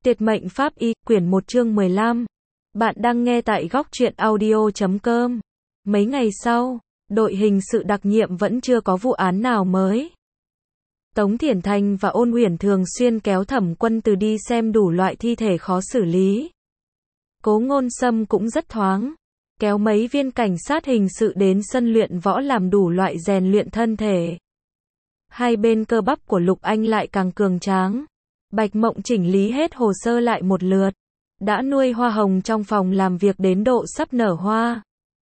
Tuyệt mệnh pháp y, quyển 1 chương 15. Bạn đang nghe tại góc truyện audio.com. Mấy ngày sau, đội hình sự đặc nhiệm vẫn chưa có vụ án nào mới. Tống Thiển Thành và Ôn Uyển thường xuyên kéo Thẩm Quân Từ đi xem đủ loại thi thể khó xử lý. Cố Ngôn Sâm cũng rất thoáng, kéo mấy viên cảnh sát hình sự đến sân luyện võ làm đủ loại rèn luyện thân thể. Hai bên cơ bắp của Lục Anh lại càng cường tráng. Bạch Mộng chỉnh lý hết hồ sơ lại một lượt, đã nuôi hoa hồng trong phòng làm việc đến độ sắp nở hoa.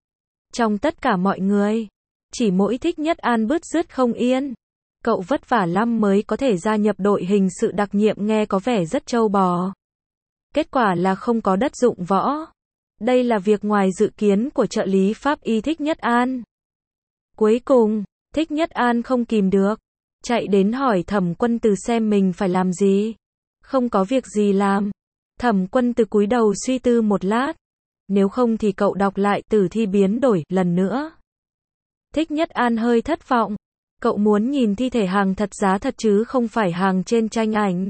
Trong tất cả mọi người, chỉ mỗi Thích Nhất An bứt rứt không yên. Cậu vất vả lắm mới có thể gia nhập đội hình sự đặc nhiệm, nghe có vẻ rất trâu bò. Kết quả là không có đất dụng võ. Đây là việc ngoài dự kiến của trợ lý pháp y Thích Nhất An. Cuối cùng, Thích Nhất An không kìm được, chạy đến hỏi Thẩm Quân Từ xem mình phải làm gì. Không có việc gì làm. Thẩm Quân Từ cúi đầu suy tư một lát. Nếu không thì cậu đọc lại tử thi biến đổi lần nữa. Thích Nhất An hơi thất vọng. Cậu muốn nhìn thi thể hàng thật giá thật chứ không phải hàng trên tranh ảnh.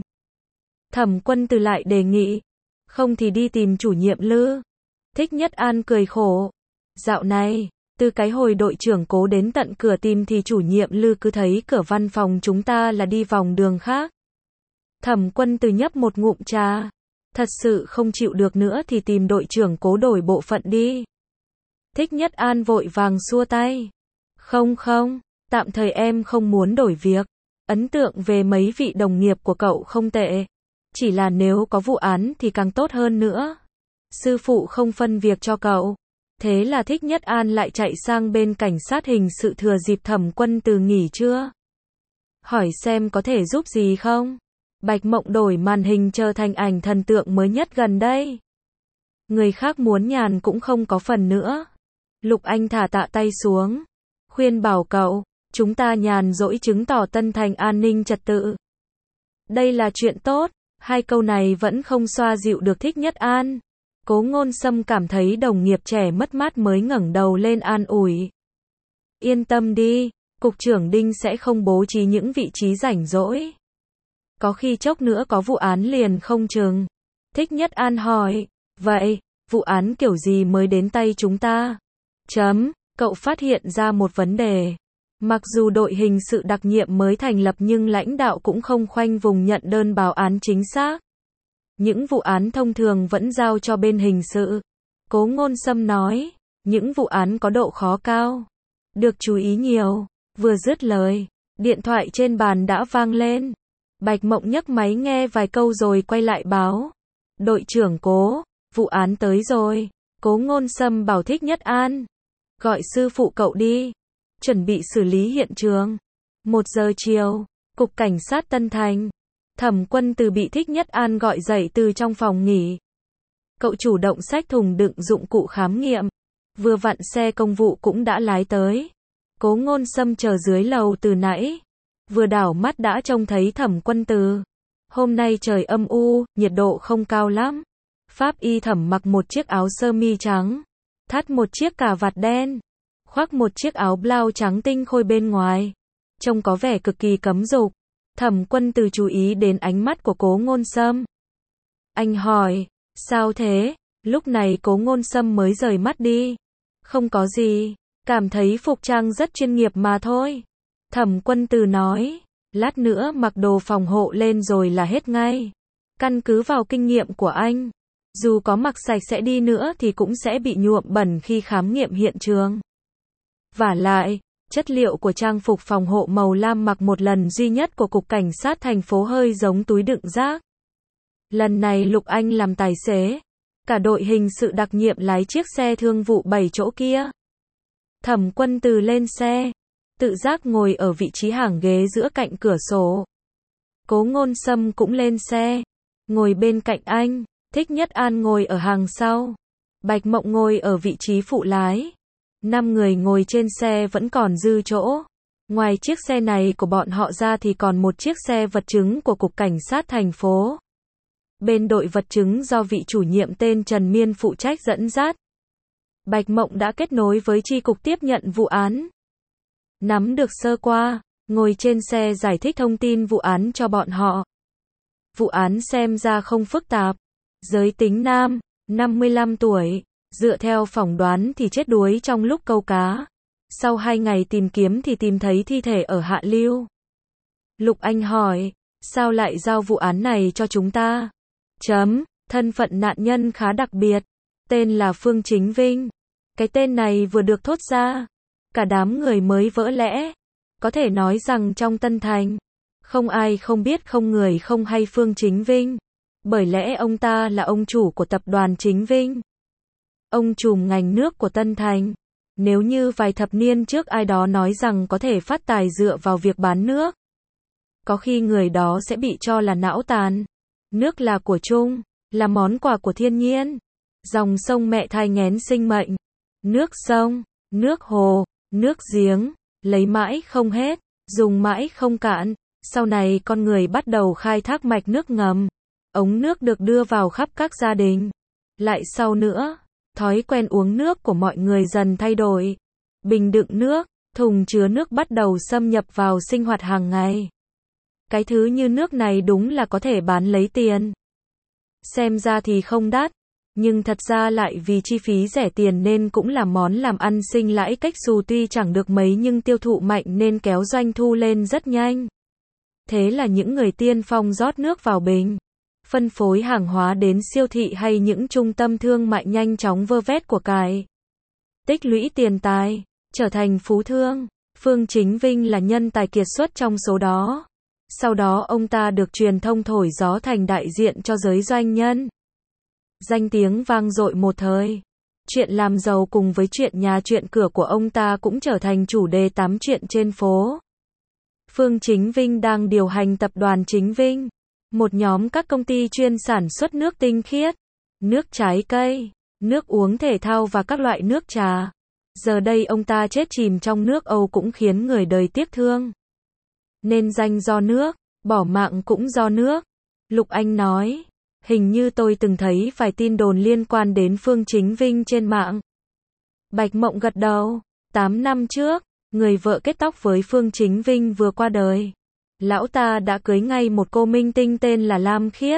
Thẩm Quân Từ lại đề nghị. Không thì đi tìm chủ nhiệm Lư. Thích Nhất An cười khổ. Dạo này, từ cái hồi đội trưởng Cố đến tận cửa tìm thì chủ nhiệm Lư cứ thấy cửa văn phòng chúng ta là đi vòng đường khác. Thẩm Quân Từ nhấp một ngụm trà. Thật sự không chịu được nữa thì tìm đội trưởng Cố đổi bộ phận đi. Thích Nhất An vội vàng xua tay. Không, tạm thời em không muốn đổi việc. Ấn tượng về mấy vị đồng nghiệp của cậu không tệ. Chỉ là nếu có vụ án thì càng tốt hơn nữa. Sư phụ không phân việc cho cậu. Thế là Thích Nhất An lại chạy sang bên cảnh sát hình sự thừa dịp Thẩm Quân Từ nghỉ trưa. Hỏi xem có thể giúp gì không? Bạch Mộng đổi màn hình trở thành ảnh thần tượng mới nhất gần đây. Người khác muốn nhàn cũng không có phần nữa. Lục Anh thả tạ tay xuống. Khuyên bảo cậu, chúng ta nhàn rỗi chứng tỏ Tân Thành an ninh trật tự. Đây là chuyện tốt. Hai câu này vẫn không xoa dịu được Thích Nhất An. Cố Ngôn Sâm cảm thấy đồng nghiệp trẻ mất mát mới ngẩng đầu lên an ủi. Yên tâm đi, cục trưởng Đinh sẽ không bố trí những vị trí rảnh rỗi. Có khi chốc nữa có vụ án liền không chừng. Thích Nhất An hỏi, vậy, vụ án kiểu gì mới đến tay chúng ta? Cậu phát hiện ra một vấn đề. Mặc dù đội hình sự đặc nhiệm mới thành lập nhưng lãnh đạo cũng không khoanh vùng nhận đơn báo án chính xác. Những vụ án thông thường vẫn giao cho bên hình sự. Cố Ngôn Sâm nói, những vụ án có độ khó cao, được chú ý nhiều. Vừa dứt lời, điện thoại trên bàn đã vang lên. Bạch Mộng nhấc máy nghe vài câu rồi quay lại báo. Đội trưởng Cố, vụ án tới rồi. Cố Ngôn Sâm bảo Thích Nhất An, gọi sư phụ cậu đi, chuẩn bị xử lý hiện trường. 1 giờ chiều, Cục Cảnh sát Tân Thành. Thẩm Quân Từ bị Thích Nhất An gọi dậy từ trong phòng nghỉ. Cậu chủ động xách thùng đựng dụng cụ khám nghiệm. Vừa vặn xe công vụ cũng đã lái tới. Cố Ngôn Sâm chờ dưới lầu từ nãy. Vừa đảo mắt đã trông thấy Thẩm Quân Từ. Hôm nay trời âm u, nhiệt độ không cao lắm. Pháp y Thẩm mặc một chiếc áo sơ mi trắng, thắt một chiếc cà vạt đen, khoác một chiếc áo blau trắng tinh khôi bên ngoài. Trông có vẻ cực kỳ cấm dục. Thẩm Quân Từ chú ý đến ánh mắt của Cố Ngôn Sâm. Anh hỏi, sao thế? Lúc này Cố Ngôn Sâm mới rời mắt đi. Không có gì, cảm thấy phục trang rất chuyên nghiệp mà thôi. Thẩm Quân Từ nói, lát nữa mặc đồ phòng hộ lên rồi là hết ngay. Căn cứ vào kinh nghiệm của anh, dù có mặc sạch sẽ đi nữa thì cũng sẽ bị nhuộm bẩn khi khám nghiệm hiện trường. Vả lại, chất liệu của trang phục phòng hộ màu lam mặc một lần duy nhất của Cục Cảnh sát thành phố hơi giống túi đựng rác. Lần này Lục Anh làm tài xế, cả đội hình sự đặc nhiệm lái chiếc xe thương vụ 7 chỗ kia. Thẩm Quân Từ lên xe, tự giác ngồi ở vị trí hàng ghế giữa cạnh cửa sổ. Cố Ngôn Sâm cũng lên xe, ngồi bên cạnh anh. Thích Nhất An ngồi ở hàng sau. Bạch Mộng ngồi ở vị trí phụ lái. 5 người ngồi trên xe vẫn còn dư chỗ. Ngoài chiếc xe này của bọn họ ra thì còn một chiếc xe vật chứng của Cục Cảnh sát thành phố. Bên đội vật chứng do vị chủ nhiệm tên Trần Miên phụ trách dẫn dắt. Bạch Mộng đã kết nối với chi cục tiếp nhận vụ án. Nắm được sơ qua, ngồi trên xe giải thích thông tin vụ án cho bọn họ. Vụ án xem ra không phức tạp. Giới tính nam, 55 tuổi, dựa theo phỏng đoán thì chết đuối trong lúc câu cá. Sau 2 ngày tìm kiếm thì tìm thấy thi thể ở hạ lưu. Lục Anh hỏi, sao lại giao vụ án này cho chúng ta? Thân phận nạn nhân khá đặc biệt, tên là Phương Chính Vinh. Cái tên này vừa được thốt ra, cả đám người mới vỡ lẽ. Có thể nói rằng trong Tân Thành, không ai không biết không người không hay Phương Chính Vinh. Bởi lẽ ông ta là ông chủ của tập đoàn Chính Vinh. Ông trùm ngành nước của Tân Thành. Nếu như vài thập niên trước ai đó nói rằng có thể phát tài dựa vào việc bán nước, có khi người đó sẽ bị cho là não tàn. Nước là của chung, là món quà của thiên nhiên. Dòng sông mẹ thai nghén sinh mệnh. Nước sông, nước hồ, nước giếng, lấy mãi không hết, dùng mãi không cạn. Sau này con người bắt đầu khai thác mạch nước ngầm. Ống nước được đưa vào khắp các gia đình. Lại sau nữa, thói quen uống nước của mọi người dần thay đổi. Bình đựng nước, thùng chứa nước bắt đầu xâm nhập vào sinh hoạt hàng ngày. Cái thứ như nước này đúng là có thể bán lấy tiền. Xem ra thì không đắt, nhưng thật ra lại vì chi phí rẻ tiền nên cũng là món làm ăn sinh lãi cách xù, tuy chẳng được mấy nhưng tiêu thụ mạnh nên kéo doanh thu lên rất nhanh. Thế là những người tiên phong rót nước vào bình, phân phối hàng hóa đến siêu thị hay những trung tâm thương mại nhanh chóng vơ vét của cải. Tích lũy tiền tài, trở thành phú thương. Phương Chính Vinh là nhân tài kiệt xuất trong số đó. Sau đó ông ta được truyền thông thổi gió thành đại diện cho giới doanh nhân. Danh tiếng vang dội một thời. Chuyện làm giàu cùng với chuyện nhà chuyện cửa của ông ta cũng trở thành chủ đề tám chuyện trên phố. Phương Chính Vinh đang điều hành tập đoàn Chính Vinh, một nhóm các công ty chuyên sản xuất nước tinh khiết, nước trái cây, nước uống thể thao và các loại nước trà. Giờ đây ông ta chết chìm trong nước Âu cũng khiến người đời tiếc thương. Nên danh do nước, bỏ mạng cũng do nước. Lục Anh nói, hình như tôi từng thấy vài tin đồn liên quan đến Phương Chính Vinh trên mạng. Bạch Mộng gật đầu, 8 năm trước, người vợ kết tóc với Phương Chính Vinh vừa qua đời. Lão ta đã cưới ngay một cô minh tinh tên là Lam Khiết.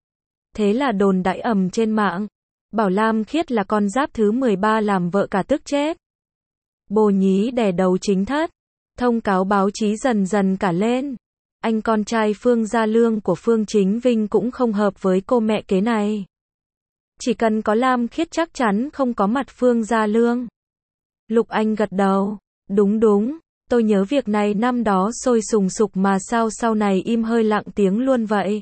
Thế là đồn đại ầm trên mạng, bảo Lam Khiết là con giáp thứ 13 làm vợ cả tức chết. Bồ nhí đẻ đầu chính thất. Thông cáo báo chí dần dần cả lên. Anh con trai Phương Gia Lương của Phương Chính Vinh cũng không hợp với cô mẹ kế này. Chỉ cần có Lam Khiết chắc chắn không có mặt Phương Gia Lương. Lục Anh gật đầu. Đúng, tôi nhớ việc này năm đó sôi sùng sục mà sao sau này im hơi lặng tiếng luôn vậy.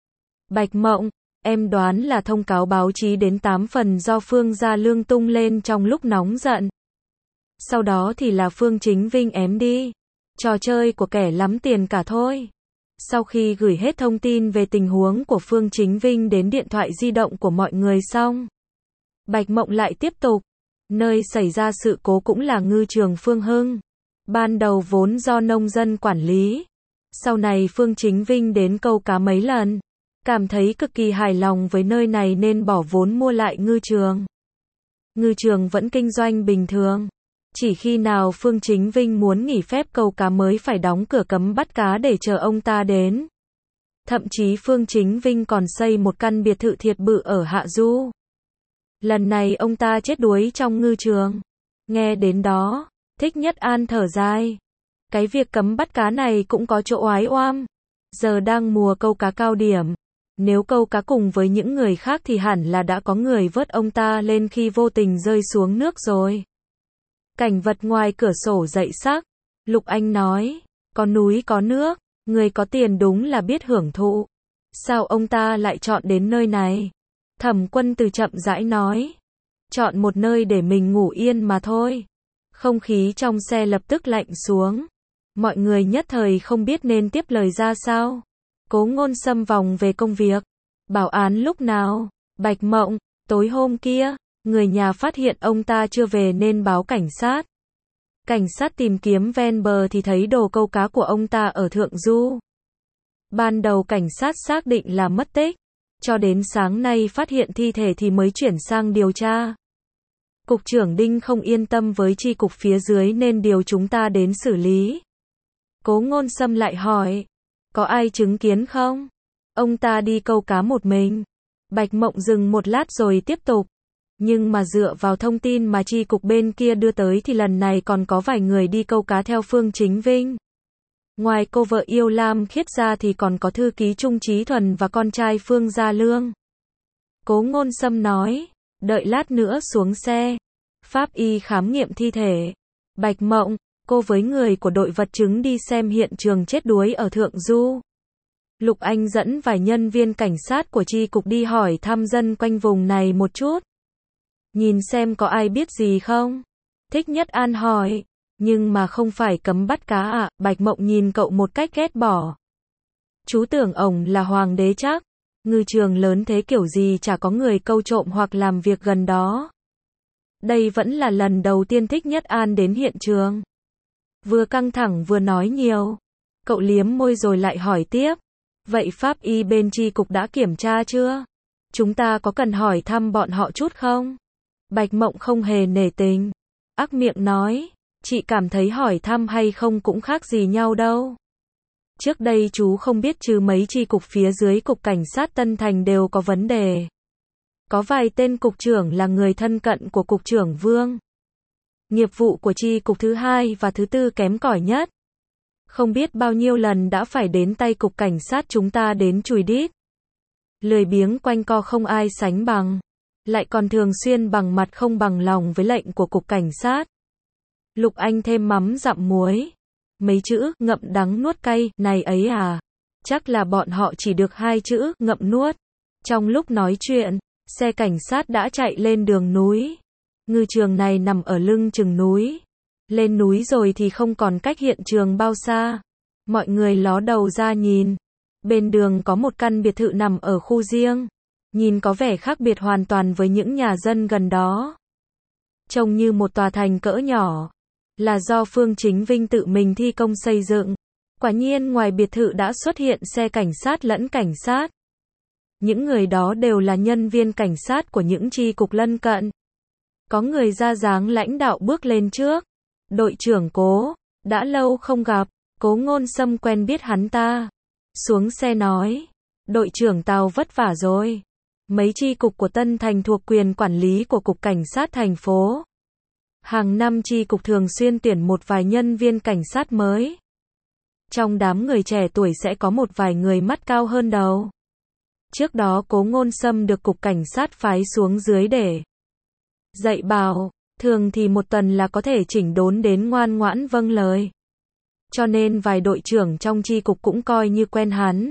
Bạch Mộng, em đoán là thông cáo báo chí đến 8 phần do Phương Gia Lương tung lên trong lúc nóng giận. Sau đó thì là Phương Chính Vinh ém đi. Trò chơi của kẻ lắm tiền cả thôi. Sau khi gửi hết thông tin về tình huống của Phương Chính Vinh đến điện thoại di động của mọi người xong, Bạch Mộng lại tiếp tục. Nơi xảy ra sự cố cũng là ngư trường Phương Hưng. Ban đầu vốn do nông dân quản lý. Sau này Phương Chính Vinh đến câu cá mấy lần. Cảm thấy cực kỳ hài lòng với nơi này nên bỏ vốn mua lại ngư trường. Ngư trường vẫn kinh doanh bình thường. Chỉ khi nào Phương Chính Vinh muốn nghỉ phép câu cá mới phải đóng cửa cấm bắt cá để chờ ông ta đến. Thậm chí Phương Chính Vinh còn xây một căn biệt thự thiệt bự ở Hạ Du. Lần này ông ta chết đuối trong ngư trường. Nghe đến đó, Thích Nhất An thở dài. Cái việc cấm bắt cá này cũng có chỗ oái oăm. Giờ đang mùa câu cá cao điểm. Nếu câu cá cùng với những người khác thì hẳn là đã có người vớt ông ta lên khi vô tình rơi xuống nước rồi. Cảnh vật ngoài cửa sổ dậy sắc. Lục Anh nói, có núi có nước, người có tiền đúng là biết hưởng thụ. Sao ông ta lại chọn đến nơi này? Thẩm Quân Từ chậm rãi nói, chọn một nơi để mình ngủ yên mà thôi. Không khí trong xe lập tức lạnh xuống. Mọi người nhất thời không biết nên tiếp lời ra sao. Cố Ngôn Sâm vòng về công việc. Bảo án lúc nào? Bạch Mộng, tối hôm kia, người nhà phát hiện ông ta chưa về nên báo cảnh sát. Cảnh sát tìm kiếm ven bờ thì thấy đồ câu cá của ông ta ở thượng du. Ban đầu cảnh sát xác định là mất tích. Cho đến sáng nay phát hiện thi thể thì mới chuyển sang điều tra. Cục trưởng Đinh không yên tâm với chi cục phía dưới nên điều chúng ta đến xử lý. Cố Ngôn Sâm lại hỏi, có ai chứng kiến không? Ông ta đi câu cá một mình. Bạch Mộng dừng một lát rồi tiếp tục. Nhưng mà dựa vào thông tin mà chi cục bên kia đưa tới thì lần này còn có vài người đi câu cá theo Phương Chính Vinh. Ngoài cô vợ yêu Lam Khiết ra thì còn có thư ký Trung Chí Thuần và con trai Phương Gia Lương. Cố Ngôn Sâm nói, đợi lát nữa xuống xe. Pháp y khám nghiệm thi thể. Bạch Mộng, cô với người của đội vật chứng đi xem hiện trường chết đuối ở Thượng Du. Lục Anh dẫn vài nhân viên cảnh sát của chi cục đi hỏi thăm dân quanh vùng này một chút. Nhìn xem có ai biết gì không? Thích Nhất An hỏi. Nhưng mà không phải cấm bắt cá à? Bạch Mộng nhìn cậu một cách ghét bỏ. Chú tưởng ổng là hoàng đế chắc. Ngư trường lớn thế kiểu gì chả có người câu trộm hoặc làm việc gần đó. Đây vẫn là lần đầu tiên Thích Nhất An đến hiện trường. Vừa căng thẳng vừa nói nhiều. Cậu liếm môi rồi lại hỏi tiếp. Vậy pháp y bên chi cục đã kiểm tra chưa? Chúng ta có cần hỏi thăm bọn họ chút không? Bạch Mộng không hề nể tình. Ác miệng nói. Chị cảm thấy hỏi thăm hay không cũng khác gì nhau đâu. Trước đây chú không biết chứ mấy chi cục phía dưới cục cảnh sát Tân Thành đều có vấn đề. Có vài tên cục trưởng là người thân cận của cục trưởng Vương. Nghiệp vụ của chi cục thứ 2 và thứ 4 kém cỏi nhất. Không biết bao nhiêu lần đã phải đến tay cục cảnh sát chúng ta đến chùi đít. Lười biếng quanh co không ai sánh bằng. Lại còn thường xuyên bằng mặt không bằng lòng với lệnh của cục cảnh sát. Lục Anh thêm mắm dặm muối. Mấy chữ ngậm đắng nuốt cay này ấy à. Chắc là bọn họ chỉ được 2 chữ ngậm nuốt. Trong lúc nói chuyện, xe cảnh sát đã chạy lên đường núi. Ngư trường này nằm ở lưng chừng núi. Lên núi rồi thì không còn cách hiện trường bao xa. Mọi người ló đầu ra nhìn. Bên đường có một căn biệt thự nằm ở khu riêng. Nhìn có vẻ khác biệt hoàn toàn với những nhà dân gần đó. Trông như một tòa thành cỡ nhỏ. Là do Phương Chính Vinh tự mình thi công xây dựng. Quả nhiên ngoài biệt thự đã xuất hiện xe cảnh sát lẫn cảnh sát. Những người đó đều là nhân viên cảnh sát của những chi cục lân cận. Có người ra dáng lãnh đạo bước lên trước. Đội trưởng Cố, đã lâu không gặp. Cố Ngôn Sâm quen biết hắn ta. Xuống xe nói, đội trưởng Tào vất vả rồi. Mấy chi cục của Tân Thành thuộc quyền quản lý của cục cảnh sát thành phố. Hàng năm chi cục thường xuyên tuyển một vài nhân viên cảnh sát mới. Trong đám người trẻ tuổi sẽ có một vài người mắt cao hơn đầu. Trước đó Cố Ngôn Sâm được cục cảnh sát phái xuống dưới để dạy bảo, thường thì một tuần là có thể chỉnh đốn đến ngoan ngoãn vâng lời. Cho nên vài đội trưởng trong chi cục cũng coi như quen hắn.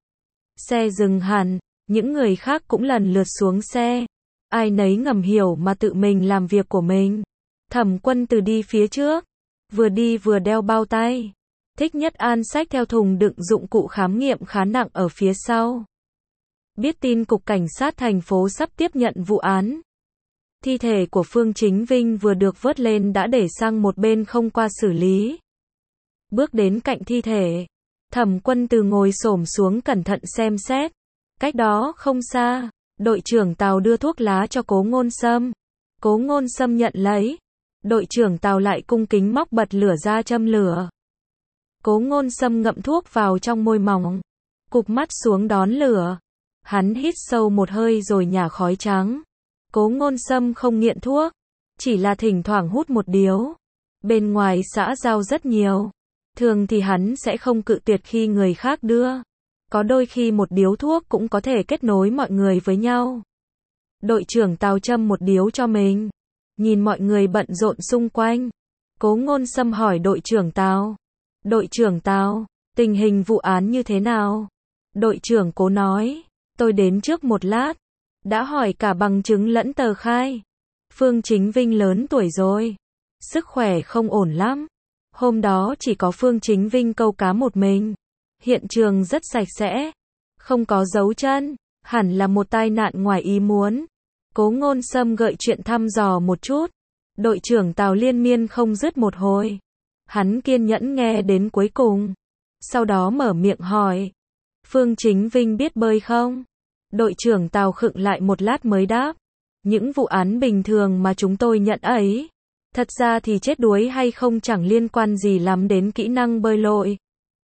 Xe dừng hẳn, những người khác cũng lần lượt xuống xe. Ai nấy ngầm hiểu mà tự mình làm việc của mình. Thẩm Quân Từ đi phía trước, vừa đi vừa đeo bao tay. Thích Nhất An xách theo thùng đựng dụng cụ khám nghiệm khá nặng ở phía sau. Biết tin cục cảnh sát thành phố sắp tiếp nhận vụ án. Thi thể của Phương Chính Vinh vừa được vớt lên đã để sang một bên không qua xử lý. Bước đến cạnh thi thể, Thẩm Quân Từ ngồi xổm xuống cẩn thận xem xét. Cách đó không xa, đội trưởng Tào đưa thuốc lá cho Cố Ngôn Sâm. Cố Ngôn Sâm nhận lấy. Đội trưởng Tào lại cung kính móc bật lửa ra châm lửa. Cố Ngôn Sâm ngậm thuốc vào trong môi mỏng, cụp mắt xuống đón lửa. Hắn hít sâu một hơi rồi nhả khói trắng. Cố Ngôn Sâm không nghiện thuốc, chỉ là thỉnh thoảng hút một điếu. Bên ngoài xã giao rất nhiều. Thường thì hắn sẽ không cự tuyệt khi người khác đưa. Có đôi khi một điếu thuốc cũng có thể kết nối mọi người với nhau. Đội trưởng Tào châm một điếu cho mình. Nhìn mọi người bận rộn xung quanh. Cố Ngôn Sâm hỏi đội trưởng Tào. Đội trưởng Tào, tình hình vụ án như thế nào? Đội trưởng Cố nói. Tôi đến trước một lát. Đã hỏi cả bằng chứng lẫn tờ khai. Phương Chính Vinh lớn tuổi rồi. Sức khỏe không ổn lắm. Hôm đó chỉ có Phương Chính Vinh câu cá một mình. Hiện trường rất sạch sẽ. Không có dấu chân. Hẳn là một tai nạn ngoài ý muốn. Cố Ngôn Sâm gợi chuyện thăm dò một chút. Đội trưởng Tào liên miên không dứt một hồi. Hắn kiên nhẫn nghe đến cuối cùng. Sau đó mở miệng hỏi. Phương Chính Vinh biết bơi không? Đội trưởng Tào khựng lại một lát mới đáp. Những vụ án bình thường mà chúng tôi nhận ấy. Thật ra thì chết đuối hay không chẳng liên quan gì lắm đến kỹ năng bơi lội.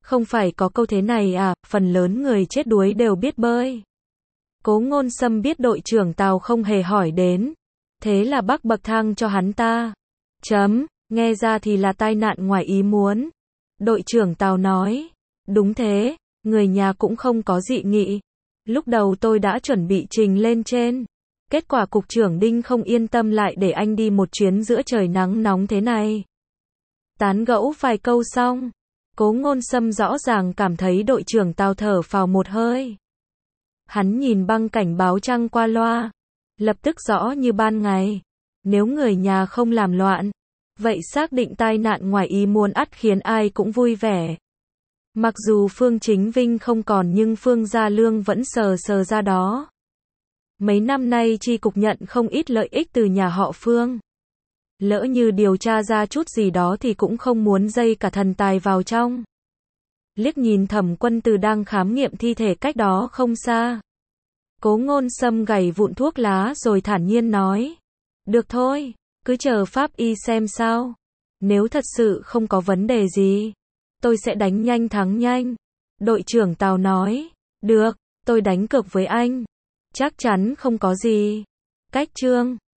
Không phải có câu thế này à, phần lớn người chết đuối đều biết bơi. Cố Ngôn Sâm biết đội trưởng Tào không hề hỏi đến. Thế là bắc bậc thang cho hắn ta. Nghe ra thì là tai nạn ngoài ý muốn. Đội trưởng Tào nói. Đúng thế, người nhà cũng không có dị nghị. Lúc đầu tôi đã chuẩn bị trình lên trên. Kết quả cục trưởng Đinh không yên tâm lại để anh đi một chuyến giữa trời nắng nóng thế này. Tán gẫu vài câu xong, Cố Ngôn Sâm rõ ràng cảm thấy đội trưởng Tào thở phào một hơi. Hắn nhìn băng cảnh báo trăng qua loa, lập tức rõ như ban ngày. Nếu người nhà không làm loạn, vậy xác định tai nạn ngoài ý muốn ắt khiến ai cũng vui vẻ. Mặc dù Phương Chính Vinh không còn nhưng Phương Gia Lương vẫn sờ ra đó. Mấy năm nay chi cục nhận không ít lợi ích từ nhà họ Phương. Lỡ như điều tra ra chút gì đó thì cũng không muốn dây cả thần tài vào trong. Liếc nhìn Thẩm Quân Từ đang khám nghiệm thi thể cách đó không xa. Cố Ngôn Sâm gảy vụn thuốc lá rồi thản nhiên nói. Được thôi, cứ chờ pháp y xem sao. Nếu thật sự không có vấn đề gì, tôi sẽ đánh nhanh thắng nhanh. Đội trưởng Tào nói. Được, tôi đánh cược với anh. Chắc chắn không có gì. Cách chương